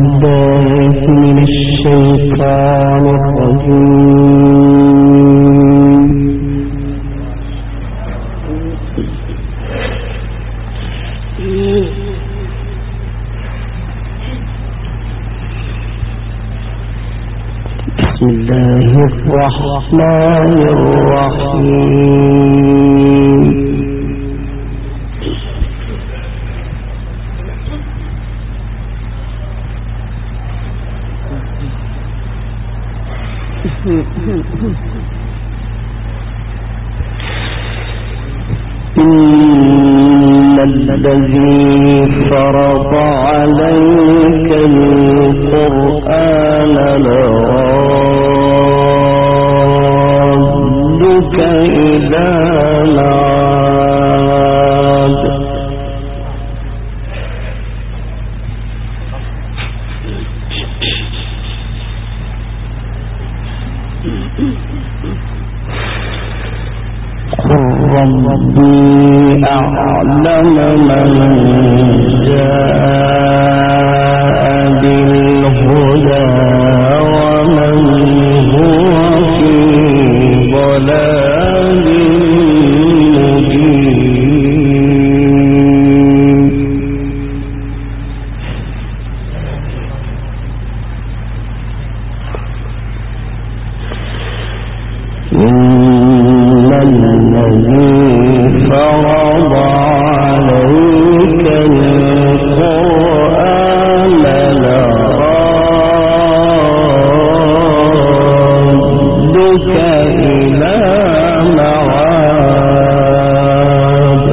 بالله من الشيطان الرجيم. بسم الله الرحمن الرحيم. إن الذي فرض عليك القرآن لرادك إلى معاد ربي أعلم من جاء بالهدى ومن هو في ضلال مبين. الذي فرض عليك القرآن لرادك إلى معاد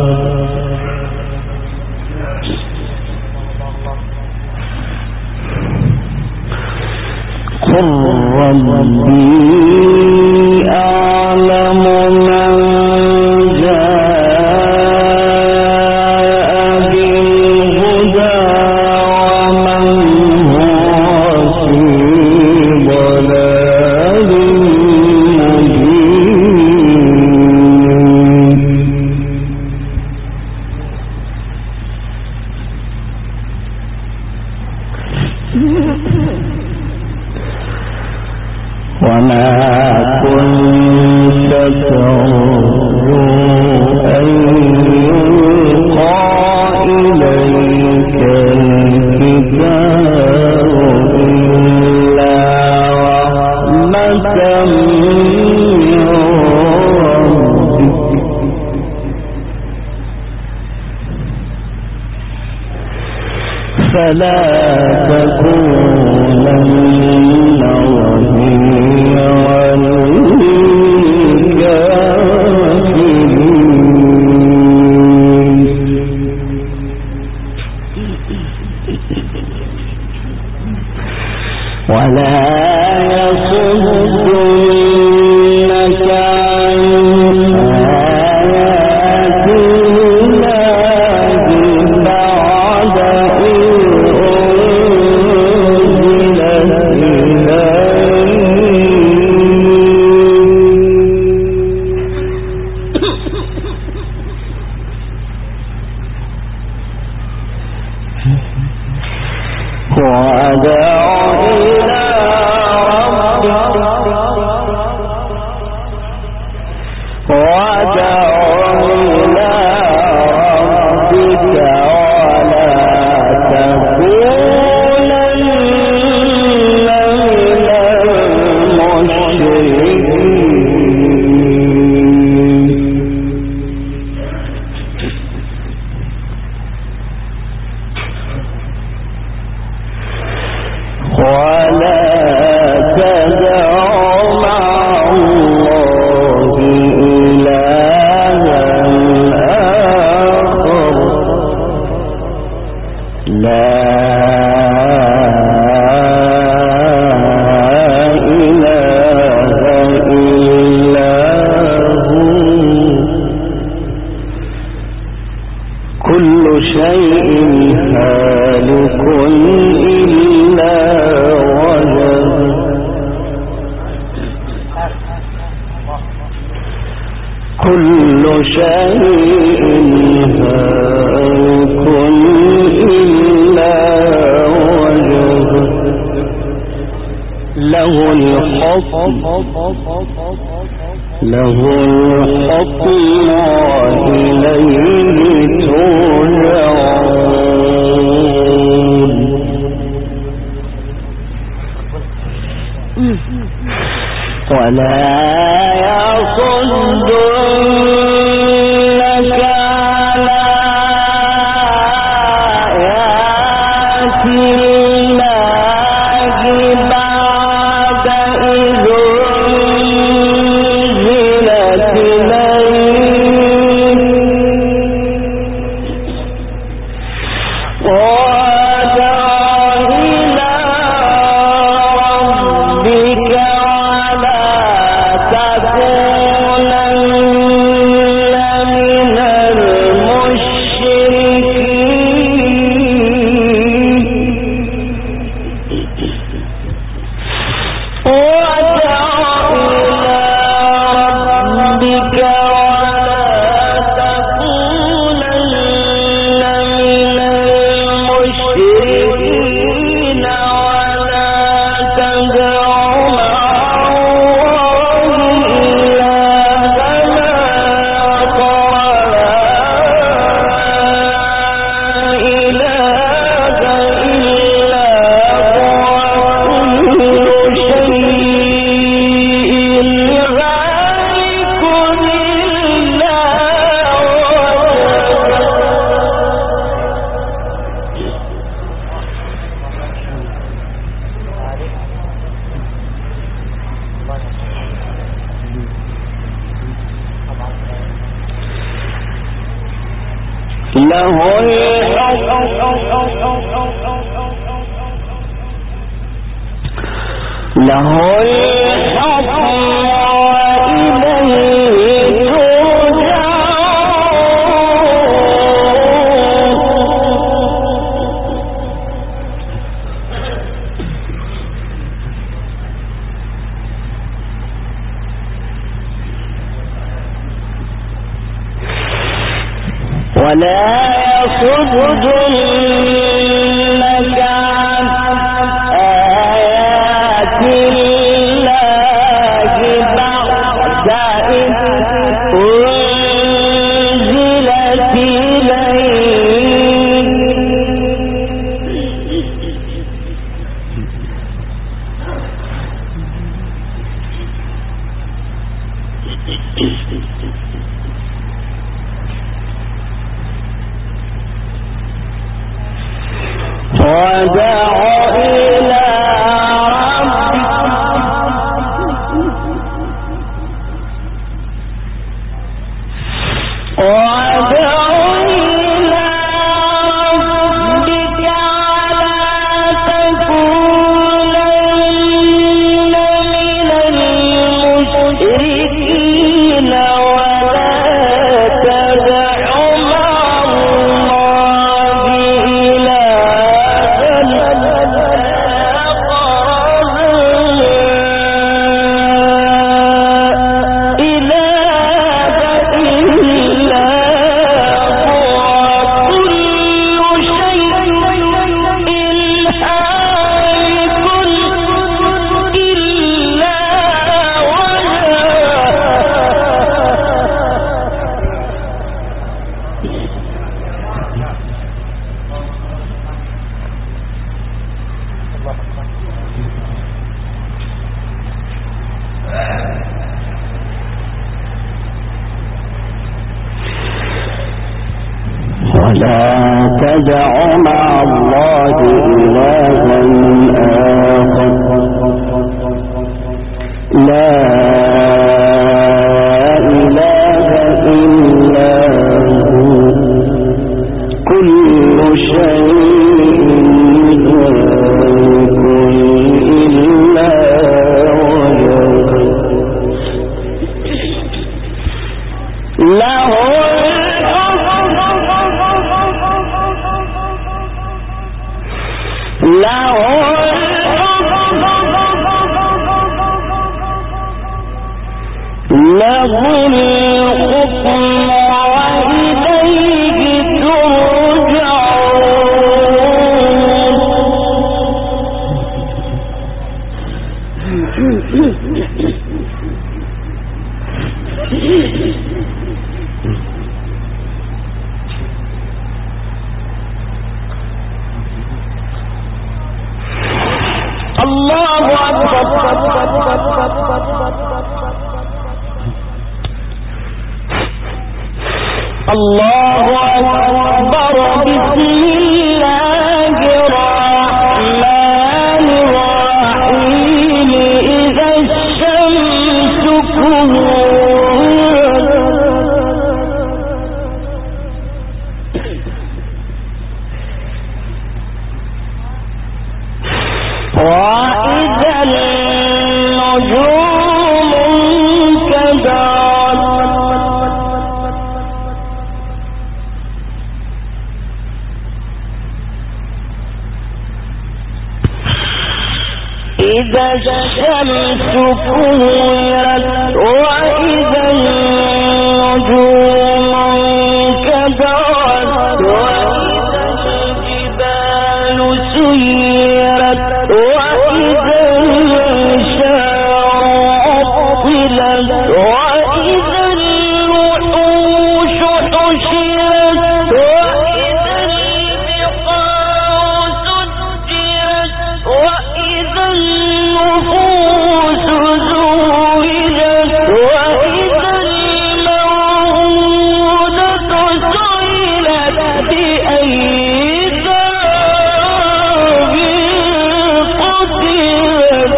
قل ربي أعلم من وما كنت ترجو أن يلقى إليك الكتاب إلا رحمة من ربك فلا تكونن ولا يصدنك عن آيات الله بعد إذ أنزلت كل شيء هالك إلا وجهه وإليه ترجعون. ولا يصدنك عن آيات الله بعد إذ أنزلت إليك وادع إلى ربك ولا تكونن من المشركين ولا تدع مع الله إلها آخر لا إله إلا هو كل شيء هالك إلا له الحكم وإليه ترجعون. ولا يصدنك عن آيات الله بعد إذ أنزلت إليك ودع إلى ربك ولا تكونن من المشركين ولا تدع مع الله ولا تدع مع الله إلها آخر لا إله إلا هو كل شيء هالك إلا وجهه له الحكم وإليه ترجعون. الله أكبر. بسم الله الرحمن الرحيم. إذا الشمس كورت وإذا النجوم انكدرت إذا الشمس كورت وإذا النجوم انكدرت وإذا الجبال سيرت وإذا العشار عطلت وإذا الوحوش حشرت وإذا البحار سجرت وإذا النفوس زوجت وإذا الموءودة سئلت بأي ذنب قتلت.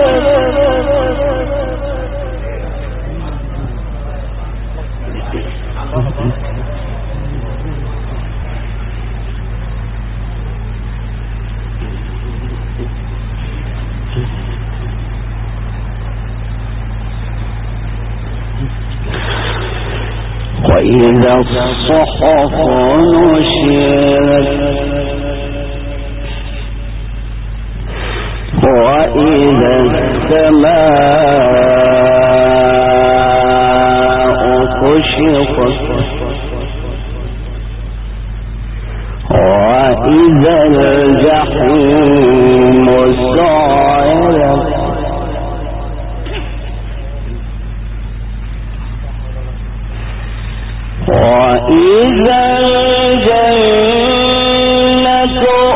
وإذا الصحف نشرت وإذا السماء كشطت وإذا الجحيم سعرت وإذا الجنة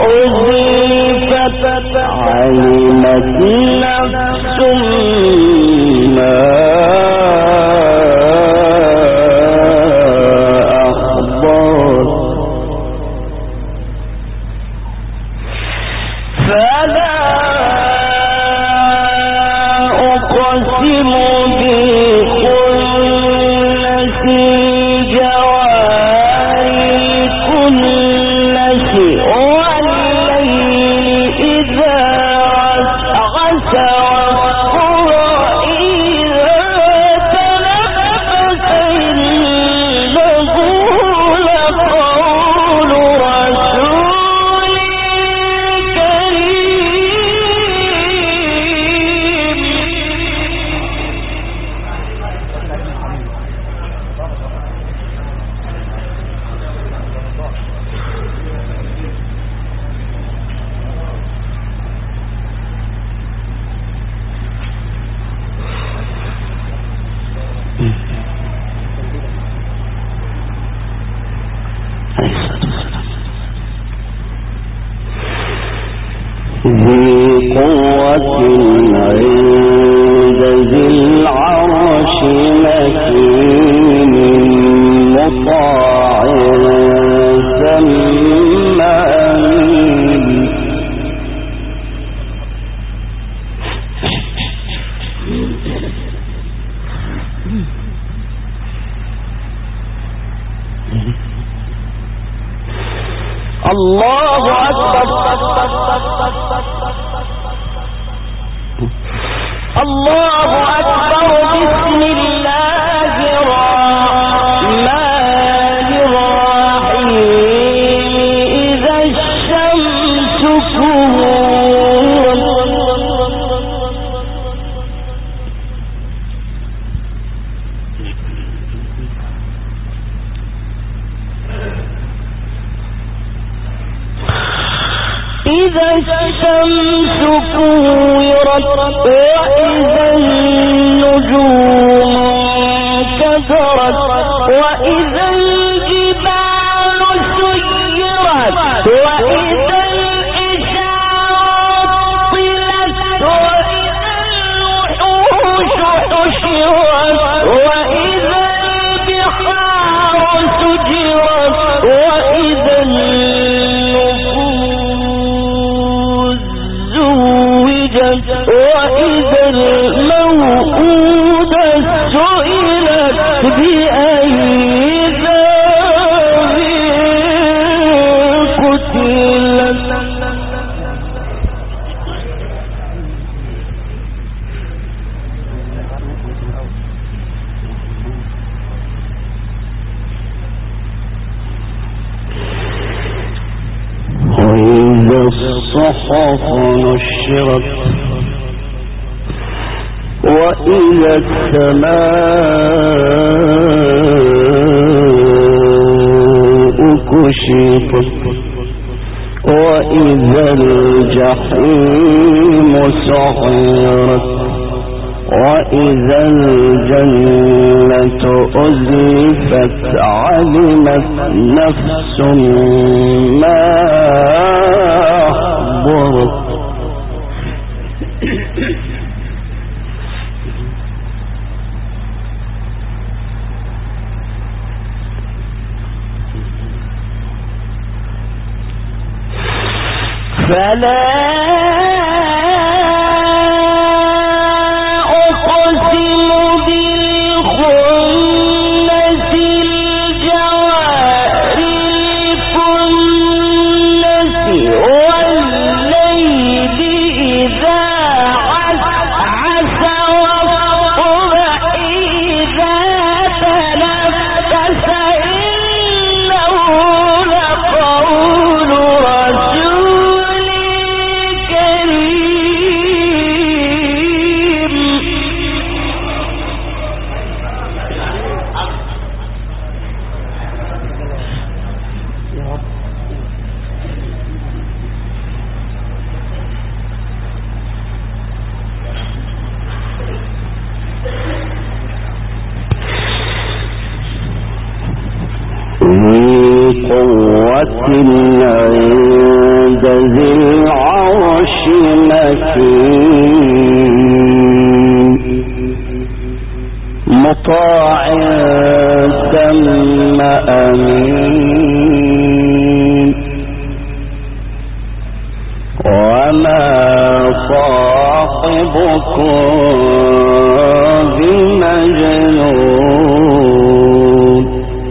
أزلفت علمت نفس ما أحضرت. فلا أقسم بالخنس الجوار الكنس والليل إذا عسعس والقمر إذا تنفس إنه لقول رسول ذي قوة عند ذي العرش مكين مطاع ثم أمين. الله أكبر. الله أكبر. بسم الله الرحمن الرحيم. إذا الشمس كورت إذا الشمس كورت وإذا النجوم انكدرت وإذا الجبال سيرت وإذا العشار عطلت وإذا الوحوش حشرت وإذا البحار سجرت وإذا النفوس زوجت وإذا الموءودة سئلت بأي ذنب قتلت وإذا الصحف نشرت وإذا السماء كشطت وإذا الجحيم سعرت وإذا الجنة أزلفت علمت نفس ما أحضرت فلا أقسم بالخنس الجوار الكنس والليل إذا عسعس والصبح إذا تنفس إنه لقول رسول عند ذي العرش مكين مطاع ثم أمين وما صاحبكم بمجنون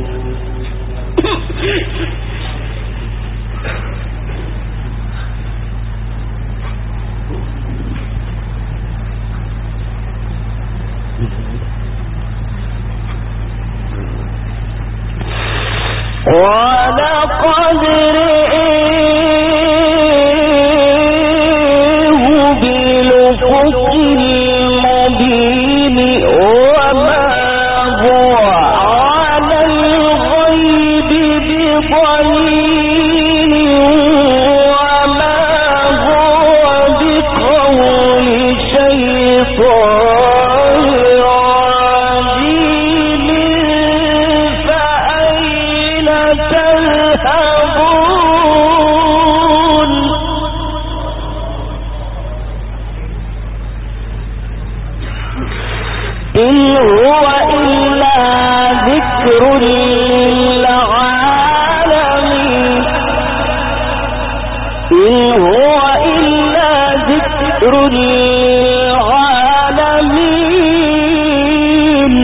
ولقد رئيه بالأفق المبين وما هو على الغيب بضنين وما هو بقول شيطان رجيم فأين تذهبون إن هو إلا ذكر للعالمين إن هو إلا ذكر للعالمين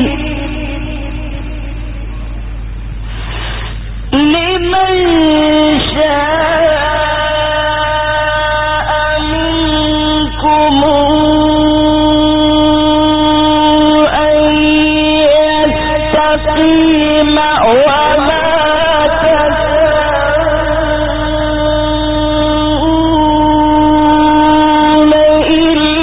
لمن شاء منكم أن يستقيم وما تشاءون إلا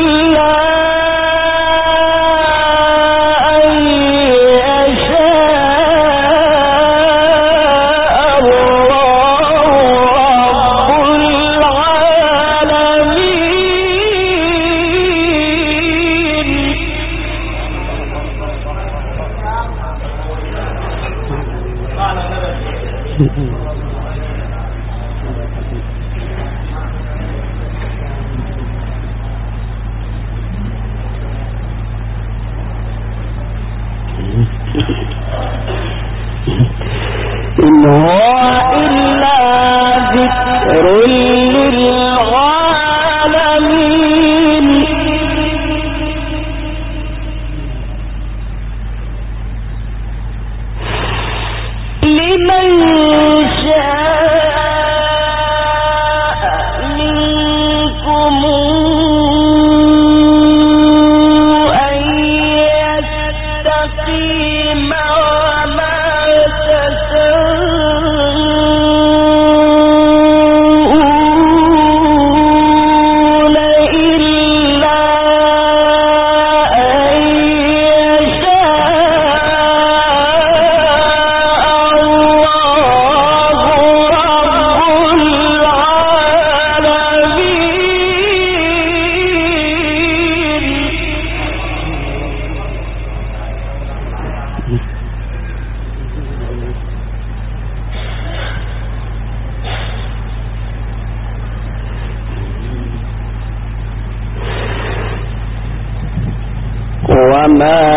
وما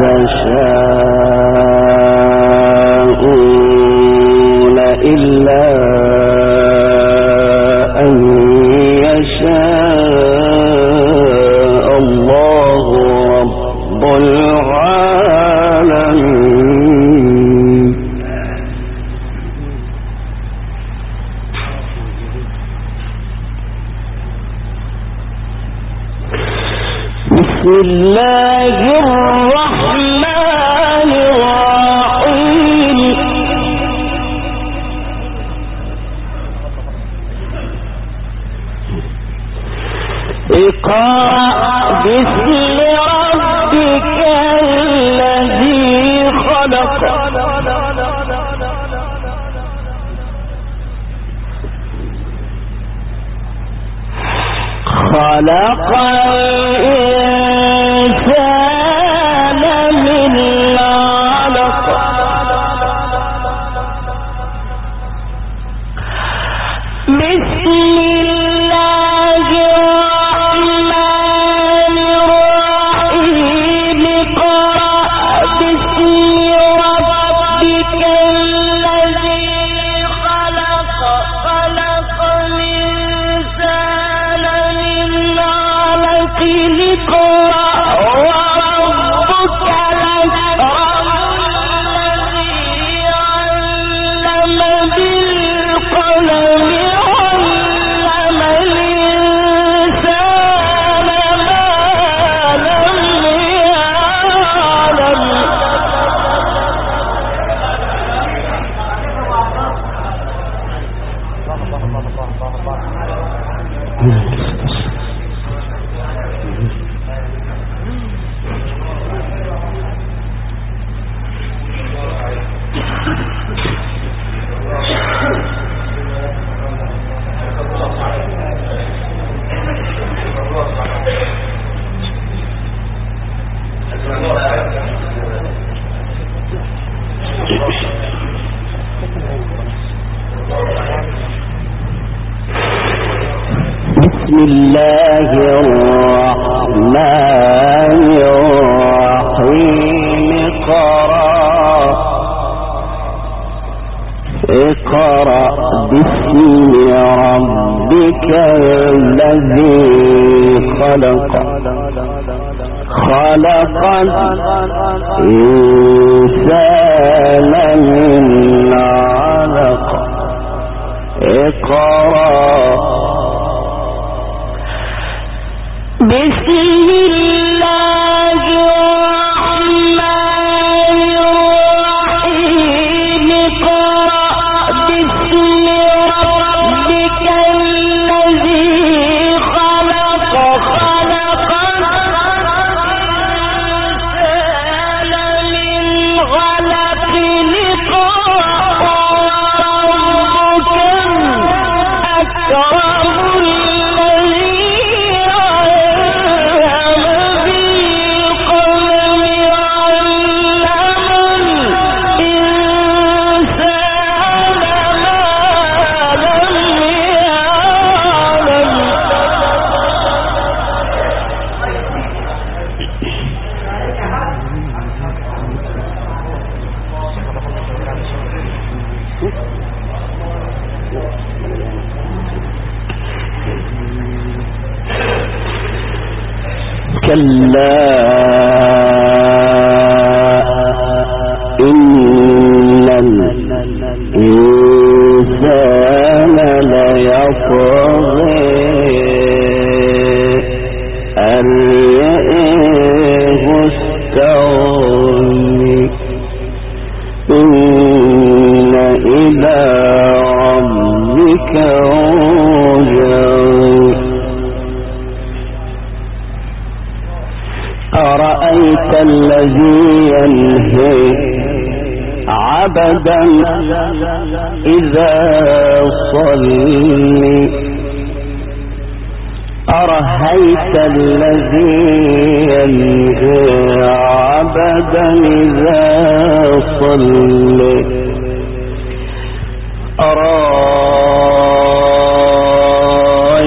تشاءون إلا أن يشاء الله رب العالمين. بسم الله الرحمن الرحيم. اقرأ باسم ربك الذي خلق. خلق الإنسان من علق. بسم الله الرحمن الرحيم. اقرأ باسم ربك الذي خلق. خلق الإنسان من علق. اقرأ وربك الأكرم الذي علم بالقلم. علم الإنسان ما لم يعلم. بسم الله الرحمن الرحيم. اقرأ باسم ربك الذي خلق. خلق الإنسان من علق. اقرأ بسم الله الرحمن الرحيم. اقرأ باسم ربك الذي خلق. خلق الإنسان من علق. اقرأ وربك الأكرم كلا إن الإنسان ليطغى أن رآه استغنى. إن إلى ربك رجعا. أرأيت الذي ينهي عبدا إذا صلى. أرأيت الذي ينهي عبدا إذا صلى.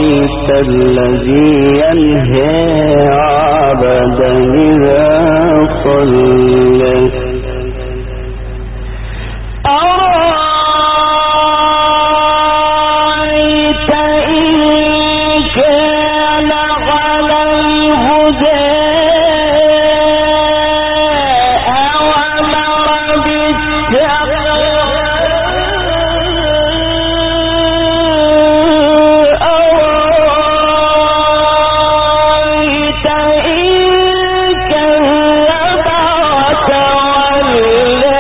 أرأيت الذي ينهى عبدا إذا صلى أرأيت إن كان على الهدى أوامر بالتقوى أرأيت إن كذب وتولى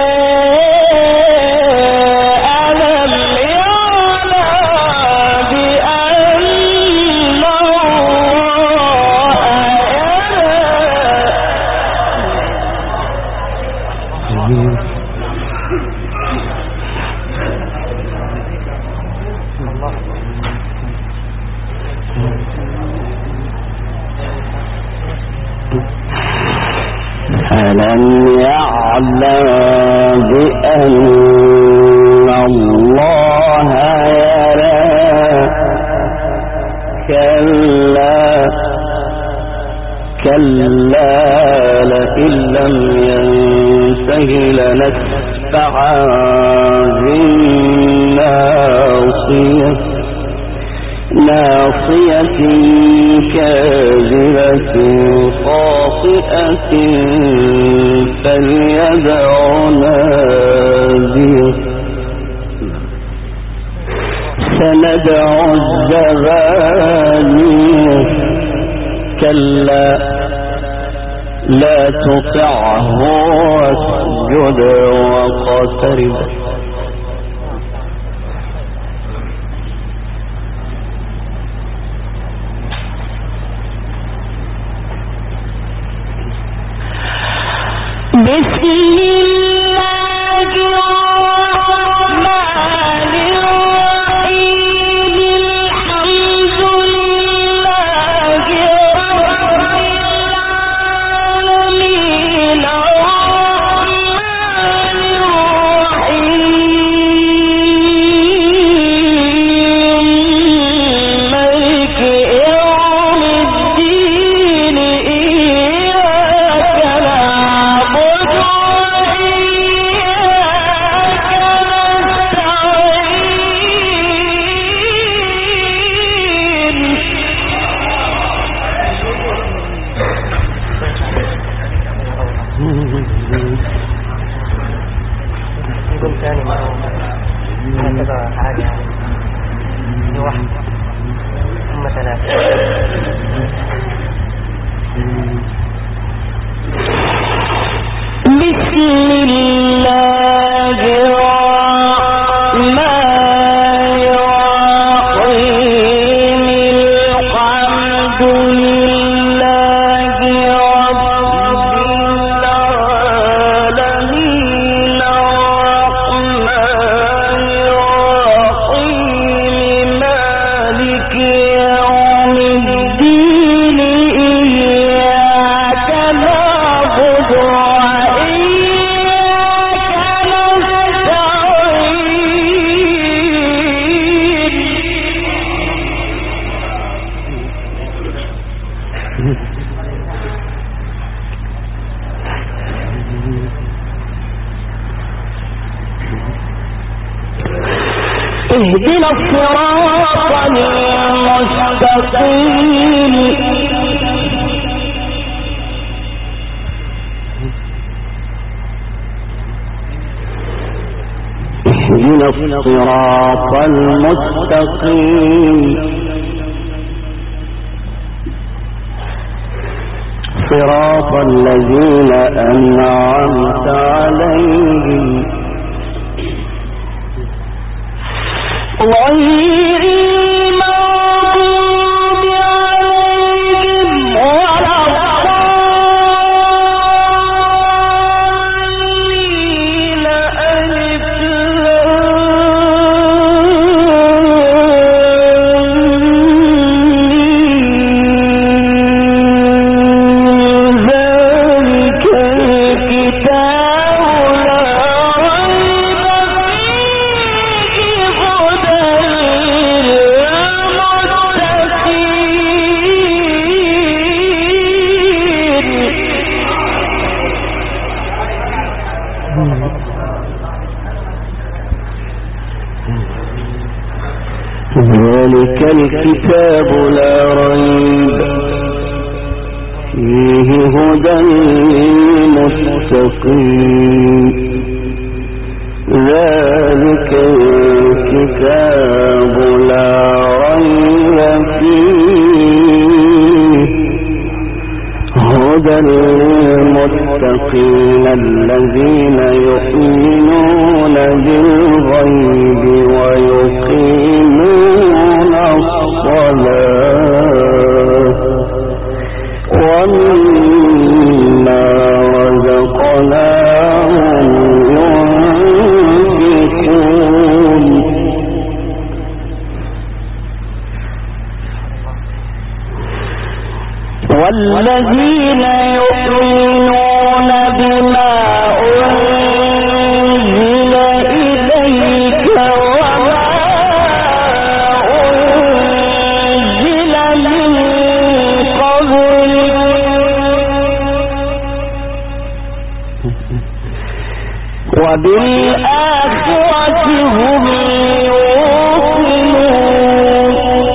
ألم يعلم بأن الله يرى ألم يعلم بأن الله يرى كلا لئن لم ينته لنسفعا بالناصية ناصية كاذبة خاطئة فليدع ناديه سندع الزبانية كلا لا تطعه واسجد واقترب بسم الله الرحمن الرحيم الحمد لله رب العالمين الرحمن الرحيم مالك يوم الدين إياك نعبد ثاني هكذا عادي واحد ثم ثلاثة بسم الله الرحمن الرحيم الحمد لله رب العالمين الرحمن الرحيم مالك يوم الدين إياك نعبد اهدنا الصراط المستقيم اهدنا الصراط المستقيم صراط الذين أنعمت عليهم غير المغضوب عليهم ولا الضالين ألف لام ذلك الكتاب لا ريب فيه هدى الكتاب لا ريب فيه هدى للمتقين ذلك الكتاب لا ريب فيه هدى للمتقين الذين يؤمنون بالغيب ويقيمون الصلاة ومما رزقناهم ينفقون والذين يؤمنون بما أنزل إليك وما أنزل من قبلك وبالآخرة هم يوقنون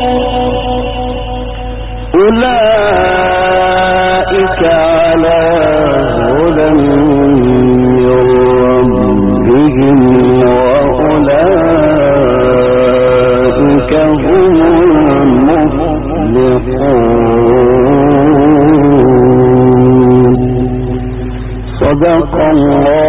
أولئك على هدى من ربهم وأولئك هم المفلحون صدق الله